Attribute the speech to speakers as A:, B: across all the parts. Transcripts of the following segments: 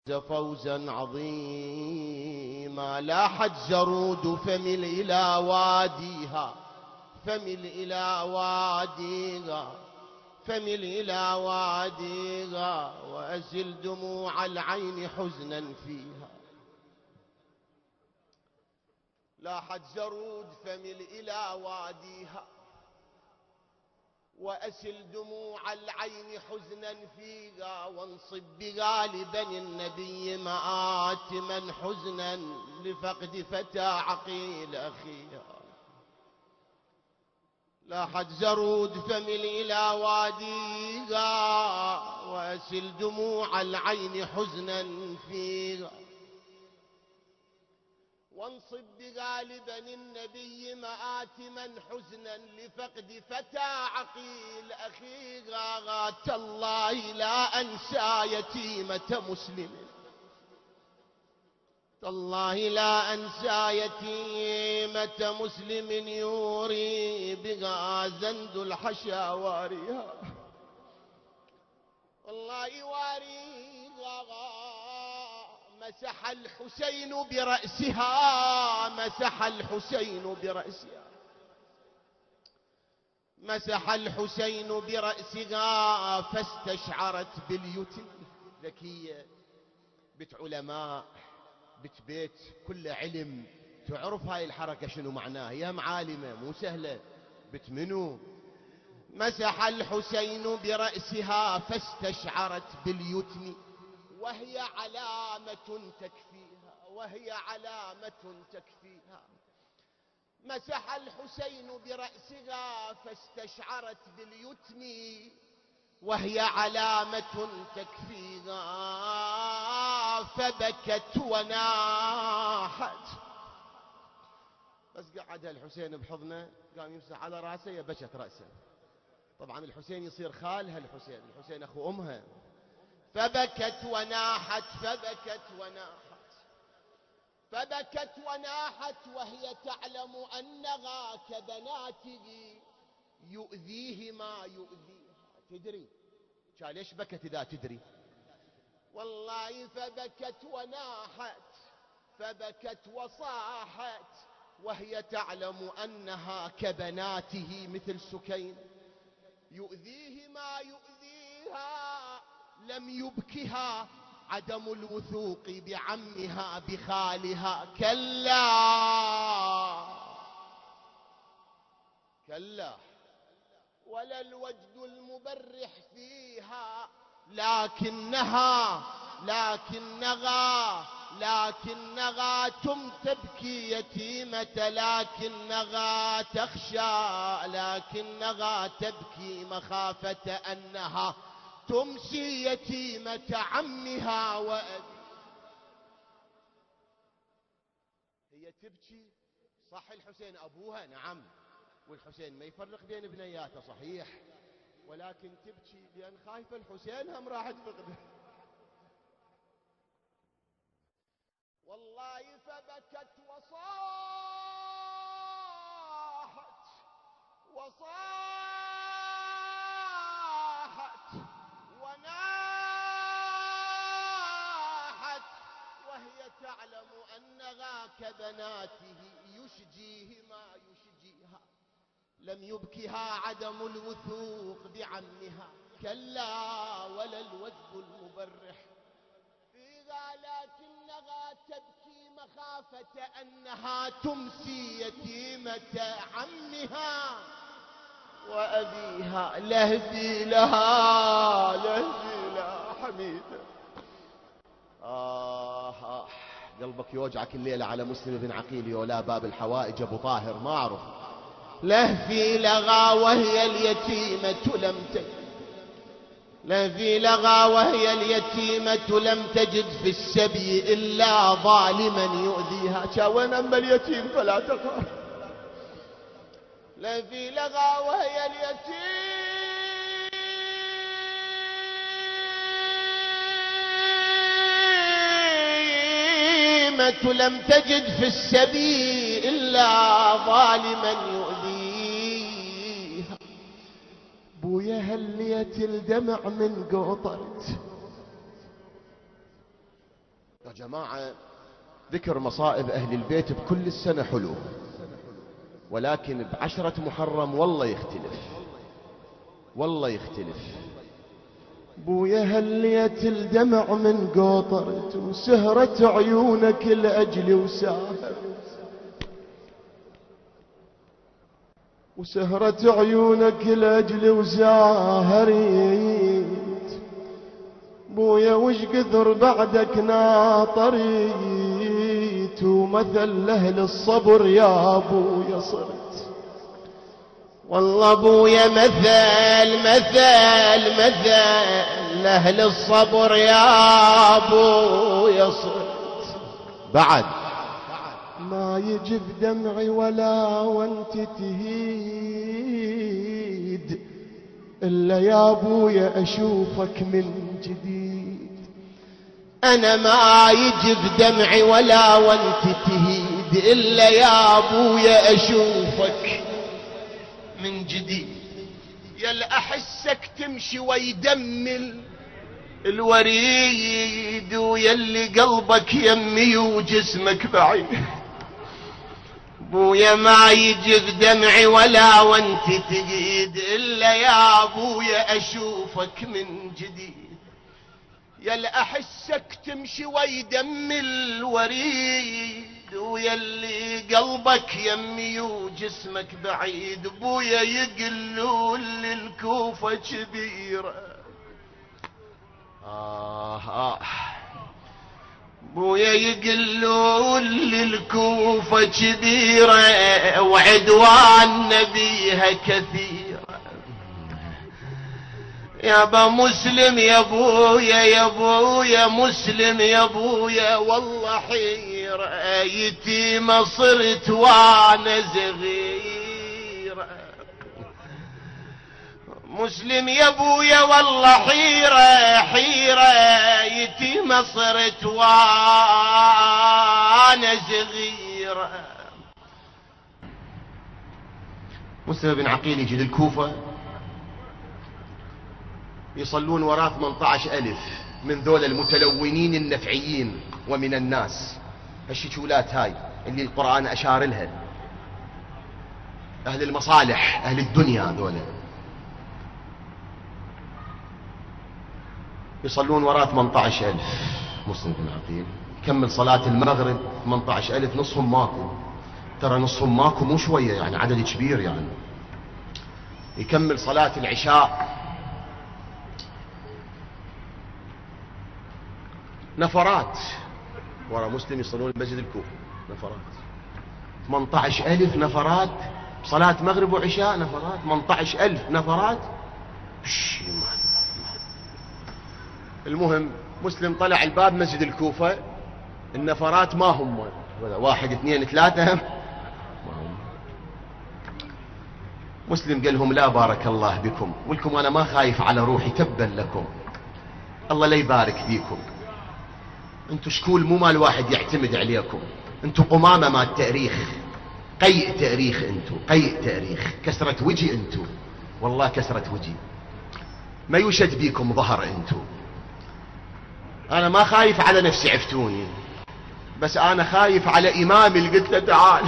A: فوزا عظيما. لاحت زرود فمل إلى واديها، فمل إلى واديها، فمل إلى واديها، وأزل دموع العين حزنا فيها. لاحت زرود فمل إلى واديها، وأسل دموع العين حزنا فيها، وانصب بغالبا النبي مآتما حزنا لفقد فتى عقيل أخيها. لاحت زرود فمل إلى واديها، وأسل دموع العين حزنا فيها، وانصب بغالبا النبي مآتما حزنا لفقد فتى عقيل أخيها. تالله لا أنسى يتيمة مسلم، تالله لا أنسى يتيمة مسلم يوري بها زند الحشا واريها. والله يواريها. مسح الحسين برأسها، مسح الحسين برأسها، مسح الحسين برأسها، فاستشعرت باليتم. ذكية، بنت علماء، بنت بيت كل علم، تعرف هاي الحركة شنو معناها، هي معالمة مو سهلة. بنت منو؟ مسح الحسين برأسها فاستشعرت باليتم، وهي علامة تكفيها، وهي علامة تكفيها. مسح الحسين برأسها فاستشعرت باليتم، وهي علامة تكفيها. فبكت وناحت. بس قعدها الحسين بحضنه، قام يمسح على رأسه، يبكت رأسه. طبعا الحسين يصير خالها، الحسين أخو أمها. فبكت وناحت، فبكت وناحت، فبكت وناحت، وهي تعلم أنها كبناته يؤذيه ما يؤذيها. تدري كان ليش بكت إذا تدري؟ والله فبكت وناحت، فبكت وصاحت، وهي تعلم أنها كبناته مثل سكين يؤذيه ما يؤذيها. لم يبكها عدم الوثوق بعمها بخالها. كلا كلا، ولا الوجد المبرح فيها، لكنها تبكي يتيمة، لكنها تخشى، لكنها تبكي مخافة أنها تمسي يتيمة عمها وأبيها. هي تبكي، صح الحسين أبوها نعم، والحسين ما يفرق بين بنياته صحيح، ولكن تبكي لأن خايفة الحسين هم راح تفقده. والله فبكت وصاحت، وصاحت وناحت، وهي تعلم أنها كبناته يشجيه ما يشجيها. لم يبكها عدم الوثوق بعمها، كلا ولا الوجد المبرح فيها، لكنها تبكي مخافة أنها تمسي يتيمة عمها وأبيها. لهدي لها، لهدي لها حميدة. قلبك يوجعك الليلة على مسلم بن عقيل يولا باب الحوائج أبو طاهر، ما أعرف. لهفي لغى وهي اليتيمة لم تجد، لهفي لغى وهي اليتيمة لم تجد في السبي إلا ظالما يؤذيها. شاوين أما اليتيم فلا تقهر. لهفي لغى وهي اليتيمة لم تجد في السبي إلا ظالما يؤذيها. بويا هليت الدمع من قطرت، يا جماعة ذكر مصائب أهل البيت بكل السنة حلو، ولكن ب10 محرم والله يختلف، والله يختلف. بويا هليت الدمع من قطرت وسهرت عيونك لأجلي وسهرت عيونك لأجلي وساهريت. بويا وش كثر بعدك ناطريت، ومثل أهل الصبر يا بويا صرت. والله بويا مثل أهل الصبر يا بويا صرت. بعد ما يجف دمعي ولا وانت تهيد، إلا يا بويا أشوفك من جديد. أنا ما يجف دمعي ولا وانت تهيد، إلا يا بويا أشوفك من جديد. يلا أحسك تمشي ويدمل الوريد، ويلي قلبك يمي وجسمك بعيد. بويا ما يجف دمعي ولا وانت تجيد، إلا يا بويا أشوفك من جديد. يلا أحسك تمشي ويدمل الوريد، ويلي قلبك يمي وجسمك بعيد. بويا يقلون للكوفة كبيرة، بويا يقلون للكوفة كبيرة، وعدوان نبيها كثيرة. يابا مسلم يا بويا مسلم يا بويا، والله حيرة يتيمة صرت وانا صغيرة. مسلم يا بويا والله حيرة يتيمة صرت وانا صغيرة. مسلم بن عقيل يجي للكوفة، يصلون وراه 18,000 من ذول المتلونين النفعيين ومن الناس، هالشكولات هاي اللي القرآن أشار لها، أهل المصالح أهل الدنيا ذولا، يصلون وراه 18,000. مسلم بن عقيل كمل صلاة المغرب 18,000، نصهم ماكو، ترى نصهم ماكو مو شوية يعني، عدد كبير يعني. يكمل صلاة العشاء، نفرات ورا مسلم يصلون المسجد الكوفي، نفرات 18,000 نفرات، صلاة مغرب وعشاء نفرات، 18,000 نفرات. المهم مسلم طلع الباب مسجد الكوفة، النفرات ما هم 1 2 3 ما هم. مسلم قال لهم لا بارك الله بكم، ولكم أنا ما خايف على روحي، تبا لكم الله لا يبارك فيكم. انتوا شكول مو مال واحد يعتمد عليكم، انتوا قمامة مال تاريخ، قيء تاريخ، انتوا قيء تاريخ، كسرة وجي انتوا، والله كسرة وجي، ما يوشد بيكم ظهر انتوا. انا ما خايف على نفسي عفتوني، بس انا خايف على امامي اللي قلت له تعال.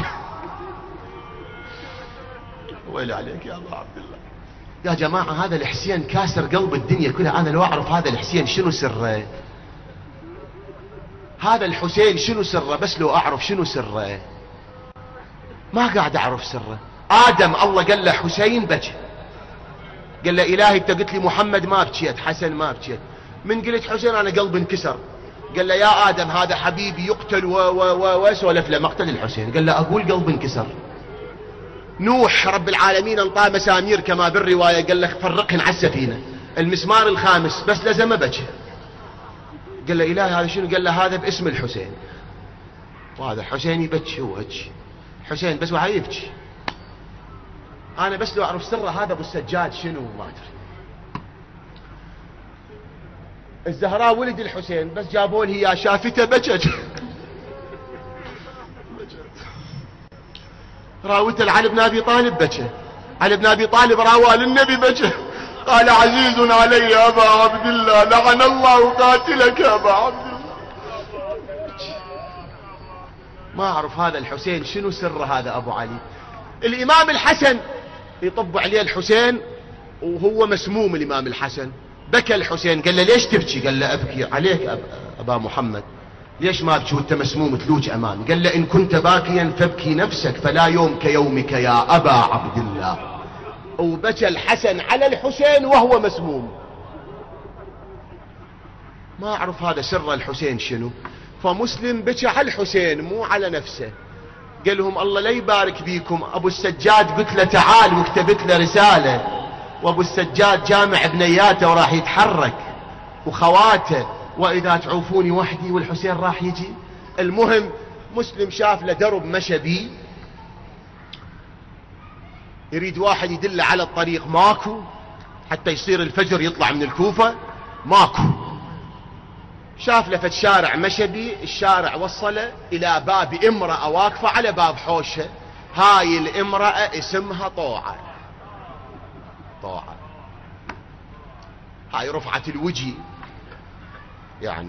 A: ويل عليك يا ابو عبد الله. يا جماعة هذا الحسين كاسر قلب الدنيا كلها، انا لو اعرف هذا الحسين شنو سره، هذا الحسين شنو سره، بس لو اعرف شنو سره. ما قاعد اعرف سره. ادم الله قال له حسين بكى، قال له الهي انت قلت لي محمد ما بكيت، حسن ما بكيت، من قلت حسين انا قلبي انكسر. قال له يا ادم هذا حبيبي يقتل وسولف له مقتل الحسين، قال له اقول قلبي انكسر. نوح رب العالمين انطاه مسامير كما بالروايه، قال له فرقهن على السفينه، المسمار الخامس بس لزم بكى. قال له الهي هذا شنو؟ قال له هذا باسم الحسين، وهذا حسين يبكي وهج حسين بس وهاي يبكي. انا بس لو اعرف سره هذا ابو السجاد شنو ما ادري. الزهراء ولد الحسين بس جابوا له اياه شافته بكت. راوته علي بن ابي طالب بكى، علي بن ابي طالب راوى للنبي بكى، قال عزيز علي ابا عبد الله، لعن الله قاتلك ابا عبد الله. ما أعرف هذا الحسين شنو سر هذا أبو علي. الإمام الحسن يطب عليه الحسين وهو مسموم. الإمام الحسن بكى الحسين، قال له ليش تبكي؟ قال له أبكي عليك أبا محمد، ليش ما أبكي وأنت مسموم تلوج أمامي؟ قال له إن كنت باكيا فابكي نفسك، فلا يوم كيومك يا أبا عبد الله. وبكى الحسن على الحسين وهو مسموم. ما أعرف هذا سر الحسين شنو. فمسلم بكى على الحسين مو على نفسه. قال لهم الله لا يبارك بيكم، أبو السجاد قلت له تعال وكتبت له رسالة، وأبو السجاد جامع بنياته وراح يتحرك وخواته، وإذا تعوفوني وحدي، والحسين راح يجي. المهم مسلم شاف له درب مشى بيه، يريد واحد يدله على الطريق، ماكو، حتى يصير الفجر يطلع من الكوفة، ماكو. شاف له فد شارع مشى بيه، الشارع وصله إلى باب امرأة واقفة على باب حوشها. هاي الامرأة اسمها طوعة. طوعة هاي رفعت الوجه، يعني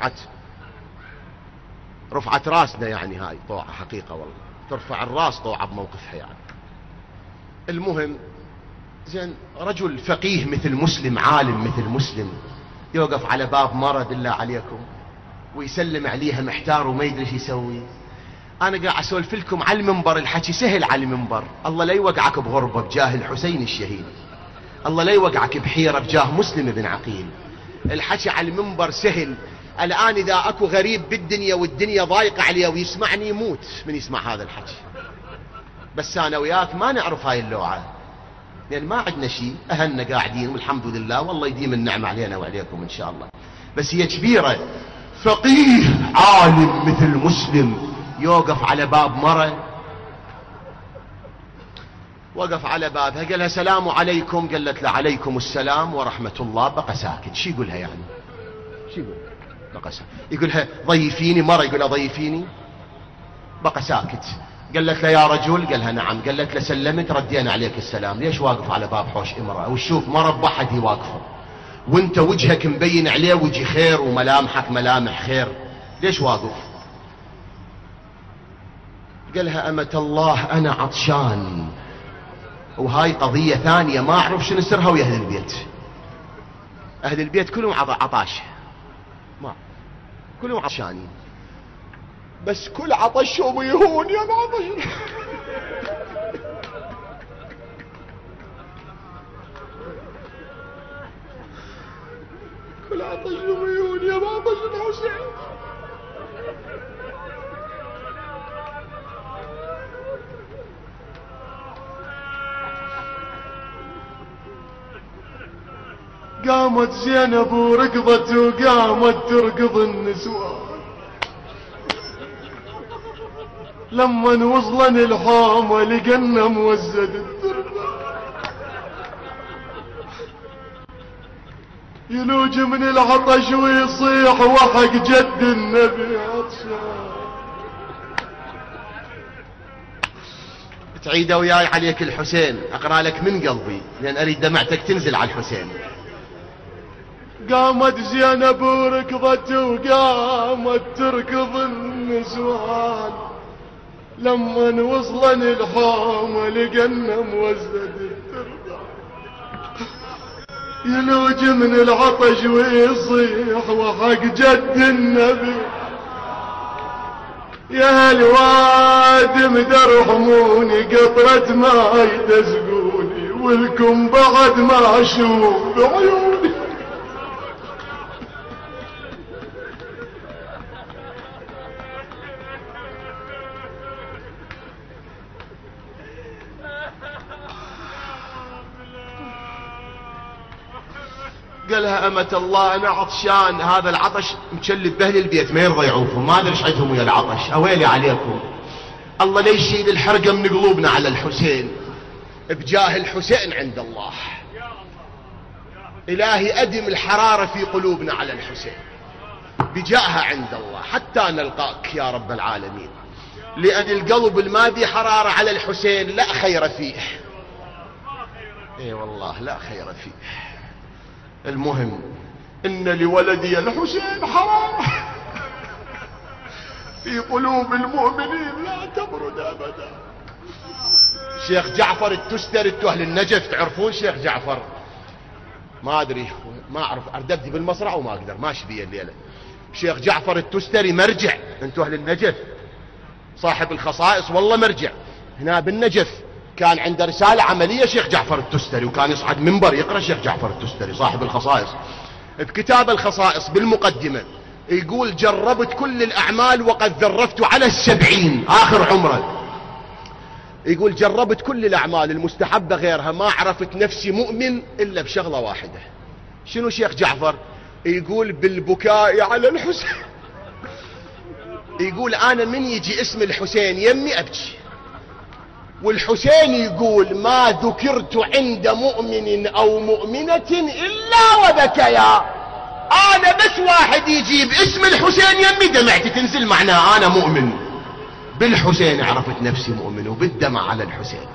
A: رفعت راسنا، يعني هاي طوعة حقيقة والله، ترفع الراس طوعة بموقفها يعني. المهم زين، رجل فقيه مثل مسلم، عالم مثل مسلم، يوقف على باب مرة بالله عليكم ويسلم عليها محتار وما يدري ايش يسوي. انا قاعد اسولف لكم على المنبر، الحكي سهل على المنبر. الله لا يوقعك بغربة بجاه الحسين الشهيد، الله لا يوقعك بحيرة بجاه مسلم بن عقيل. الحكي على المنبر سهل. الآن إذا أكو غريب بالدنيا والدنيا ضايقة عليه ويسمعني يموت من يسمع هذا الحكي. بس أنا وياك ما نعرف هاي اللوعة، لأن ما عندنا شيء، أهلنا قاعدين والحمد لله، والله يديم النعمة علينا وعليكم إن شاء الله. بس هي كبيرة، فقيه عالم مثل مسلم يوقف على باب مرة. وقف على بابها، قال لها سلام عليكم، قالت له عليكم السلام ورحمة الله. بقى ساكت. شي يقولها يعني؟ شي يقول؟ بقى ساكت. يقولها ضيفيني، مرة يقولها ضيفيني، بقى ساكت. قالت له يا رجل، قالها نعم. قالت له سلمت، ردينا عليك السلام. ليش واقف على باب حوش امرأة وشوف مرة بحد واقفة، وانت وجهك مبين عليه وجه خير وملامحك ملامح خير، ليش واقف؟ قالها أمة الله أنا عطشان، وهاي قضية ثانية ما أعرف شنو سرها ويا أهل البيت. أهل البيت كلهم عطاش، ما كلهم عطشانين، بس كل عطشهم يهون يا بعض. كل عطشهم يهون يا بعض الحسين. قامت زينب وركضت وقامت تركض النسوان، لما وصلن الحومة لقنا موزد التربة، يلوج من العطش ويصيح وحق جد النبي عطشان. تعيد وياي عليك الحسين، اقرا لك من قلبي لان اريد دمعتك تنزل على الحسين. قامت زينب وركضت وقامت تركض النسوان، لما وصلن الحومة لقنا موزد التربة، يلوج من العطش ويصيح وحق جد النبي، يا الوادم درحموني قطرة ماي تسقوني، ولكم بعد ما اشوف بعيوني. قالها أمة الله أنا عطشان، هذا العطش مشلب بأهل البيت ما يرضى يعوفهم، ما أدري ايش عندهم ويا العطش، أويلي عليكم. الله لا يشيل الحرقة من قلوبنا على الحسين، بجاه الحسين عند الله. إلهي أدم الحرارة في قلوبنا على الحسين بجاهها عند الله حتى نلقاك يا رب العالمين، لأن القلب الماضي حرارة على الحسين لا خير فيه. اي والله لا خير فيه. المهم إن لولدي الحسين حرارة في قلوب المؤمنين لا تبرد أبدا. شيخ جعفر التستري انتو أهل النجف تعرفون شيخ جعفر؟ ما أدري، ما أعرف، أردبدي بالمصرع وما أقدر، ماشي بي الليلة. شيخ جعفر التستري مرجع، انتو أهل النجف، صاحب الخصائص والله مرجع هنا بالنجف. كان عنده رسالة عملية شيخ جعفر التستري، وكان يصعد منبر يقرأ شيخ جعفر التستري صاحب الخصائص. بكتاب الخصائص بالمقدمة يقول: جربت كل الأعمال وقد ذرفت على 70 آخر عمره. يقول: جربت كل الأعمال المستحبة غيرها، ما عرفت نفسي مؤمن إلا بشغلة واحدة. شنو شيخ جعفر؟ يقول: بالبكاء على الحسين. يقول: أنا من يجي اسم الحسين يمي أبكي. والحسين يقول: ما ذكرت عند مؤمن أو مؤمنة إلا وبكيا. أنا بس واحد يجيب اسم الحسين يمي دمعتي تنزل، معناه أنا مؤمن بالحسين، عرفت نفسي مؤمن وبالدمع على الحسين.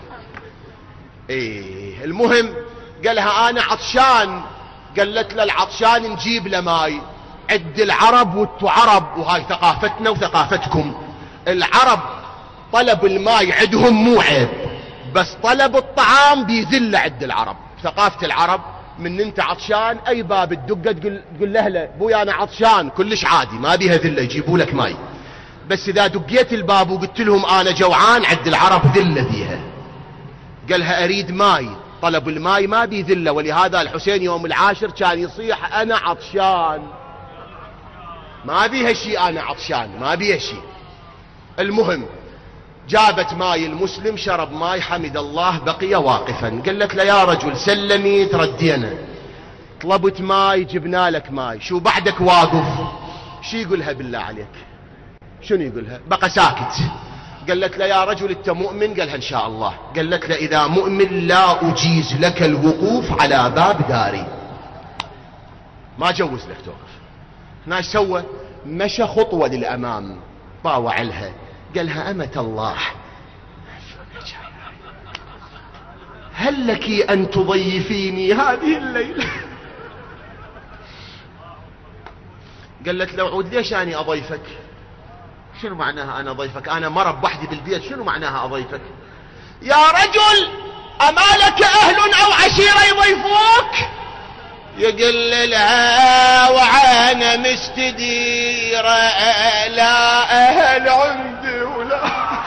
A: إيه المهم قالها: أنا عطشان. قالت له: العطشان نجيب له ماي. عد العرب وانتو عرب، وهاي ثقافتنا وثقافتكم. العرب طلب الماي عندهم مو عيب، بس طلب الطعام بيذل عند العرب. ثقافة العرب من انت عطشان اي باب الدقة تقول له بويا انا عطشان، كلش عادي ما بيها ذلة، يجيبوا لك ماي. بس اذا دقيت الباب وقلت لهم انا جوعان عند العرب ذلة فيها. قالها: اريد ماي. طلب الماي ما بيذله، ولهذا الحسين يوم العاشر كان يصيح: انا عطشان. ما بيها شيء انا عطشان، ما بيها شيء. المهم جابت ماي المسلم، شرب ماي، حمد الله، بقي واقفا. قالت له: يا رجل سلمي تردينا. طلبت ماي جبنا لك ماي، شو بعدك واقف؟ شو يقولها بالله عليك؟ شنو يقولها؟ بقى ساكت. قالت له: يا رجل انت مؤمن؟ قالها: ان شاء الله. قالت له: اذا مؤمن لا اجيز لك الوقوف على باب داري، ما جوز لك توقف. هنا سوى؟ مشى خطوة للامام، طاوع لها، قالها: أمة الله، هل لك أن تضيفيني هذه الليلة؟ قالت له: عود ليش أني أضيفك؟ شنو معناها أنا أضيفك؟ أنا مرب وحدي بالبيت، شنو معناها أضيفك؟ يا رجل أما لك أهل أو عشيرة يضيفوك؟ يقول لها: وعانا مستديرة، لا أهل عندي ولا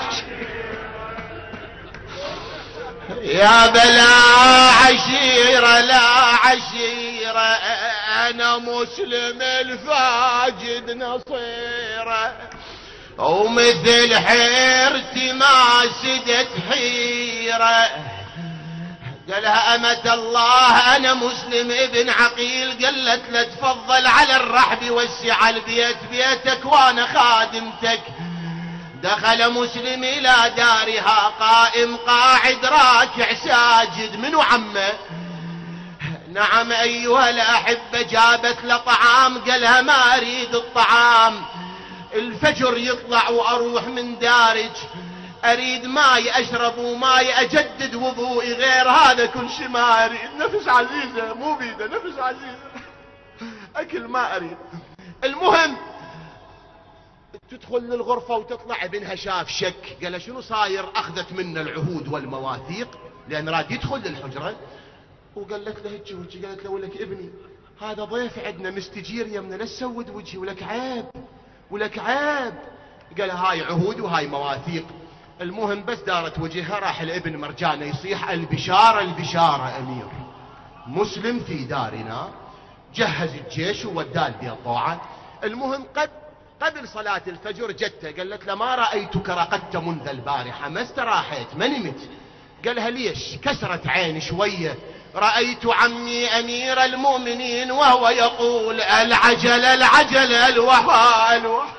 A: يا بلا عشيرة، لا عشيرة، أنا مسلم الفاجد نصيرة، ومثل حيرتي ما سدت حيرة. قالها: أمة الله أنا مسلم ابن عقيل. قالت له: تفضل على الرحب، وسع البيت، بيتك وأنا خادمتك. دخل مسلم إلى دارها، قائم قاعد راكع ساجد. منو عمه؟ نعم أيها الأحبة. جابت له طعام، قالها: ما أريد الطعام، الفجر يطلع وأروح من دارج، أريد ماي أشرب وماي أجدد وضوئي، غير هذا كل شيء ما أريد. نفس عزيزة، مو بيده، نفس عزيزة، أكل ما أريد. المهم تدخل للغرفة وتطلع، ابنها شاف شك، قال: شنو صاير؟ أخذت منا العهود والمواثيق لأن راد يدخل للحجرة. وقالت له: هيك وهيك. قالت له: ولك ابني هذا ضيف عندنا مستجير يمنا، لا تسود وجهي، ولك عيب، ولك عيب. قال: هاي عهود وهاي مواثيق. المهم بس دارت وجهها، راح الابن مرجانه يصيح: البشارة البشارة أمير، مسلم في دارنا. جهز الجيش ووداه البيت طوعا. المهم قبل صلاة الفجر جته، قالت له: ما رأيتك رقدت منذ البارحة، ما استراحيت، ما نمت. قالها: ليش؟ كسرت عين شوية. رأيت عمي أمير المؤمنين وهو يقول: العجل العجل الوفاء الوفاء.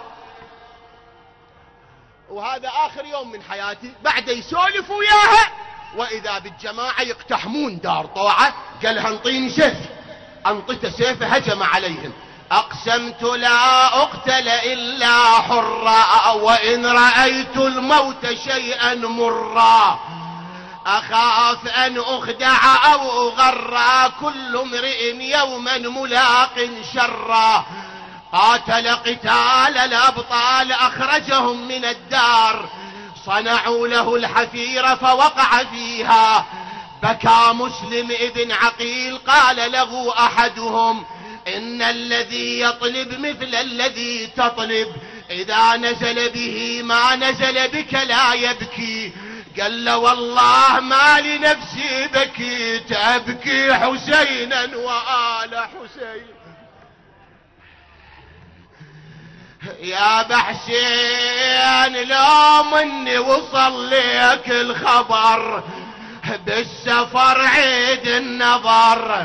A: وهذا آخر يوم من حياتي. بعد يسولف وياها، وإذا بالجماعة يقتحمون دار طوعة. قالها: انطيني سيف. انطته سيفه، هجم عليهم. أقسمت لا أقتل إلا حرا، وإن رأيت الموت شيئا مرا، أخاف أن أخدع أو أغرى، كل امرئ يوما ملاق شرا. قاتل قتال الأبطال أخرجهم من الدار، صنعوا له الحفيرة فوقع فيها. بكى مسلم ابن عقيل، قال له أحدهم: إن الذي يطلب مثل الذي تطلب، إذا نزل به ما نزل بك لا يبكي. قال له: والله ما لنفسي بكيت، أبكي حسينا وآل حسين. يا بحسين لو مني وصل لك الخبر، بالسفر عيد النظر،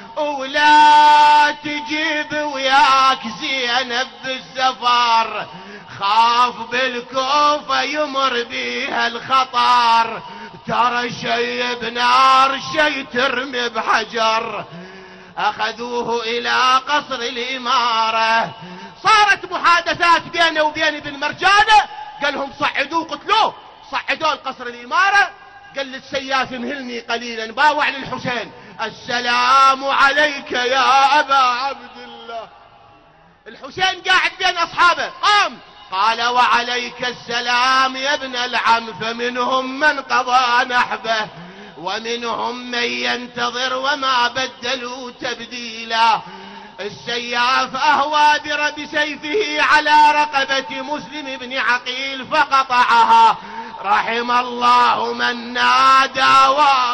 A: ولا تجيب وياك زينب بالسفر، خاف بالكوفة يمر بيها الخطر، ترى شي بنار شي ترمي بحجر. أخذوه إلى قصر الإمارة، صارت محادثات بينه وبين ابن مرجانة، قال لهم صعدوه قتلوه، صعدوه القصر الإمارة. قال للسياف: امهلني قليلا، باوع للحسين: السلام عليك يا أبا عبد الله. الحسين قاعد بين أصحابه، قام قال: وعليك السلام يا ابن العم. فمنهم من قضى نحبه ومنهم من ينتظر وما بدلوا تبديلا. السياف أهوى بسيفه على رقبة مسلم بن عقيل فقطعها. رحم الله من نادى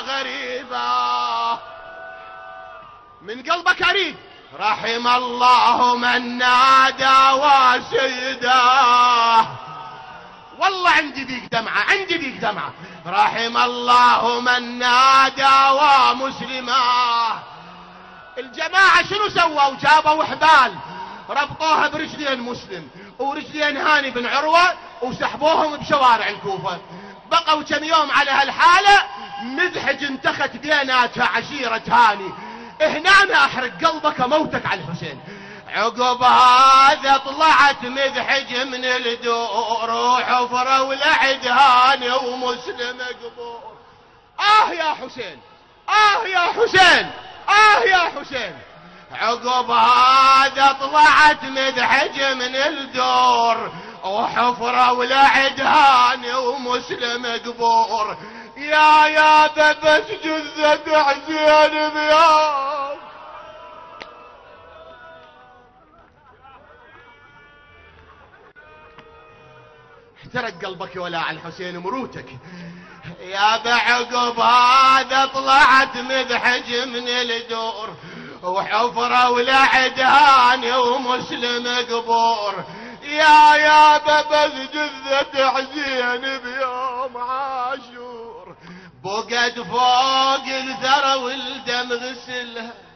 A: وغريبا. من قلبك أريد: رحم الله من نادى وسيداه. والله عندي بيك دمعة، عندي بيك دمعة. رحم الله من نادى ومسلماه. الجماعة شنو سووا؟ جابوا حبال ربطوها برجلين مسلم ورجلين هاني بن عروة وسحبوهم بشوارع الكوفة. بقوا كم يوم على هالحالة. مذحج انتخت بيناتها عشيرة هاني. هنا أنا أحرق قلبك موتك على الحسين. عقب هذا طلعت مذحج من الدور وحفرة ولعد هاني ومسلم قبور. يا حسين، يا حسين، يا حسين. عقب هذا طلعت مذحج من الدور وحفرة ولعد هاني ومسلم قبور. يا بس جثة حسين بياض. احترق قلبك يا ولاء الحسين مروتك. يا بعقب هذا طلعت مذحج من الدور وحفرة ولعد هاني ومسلم قبور. يا بس جثة حسين بيوم عاشور، بقت فوق الثرى والدم غسلها.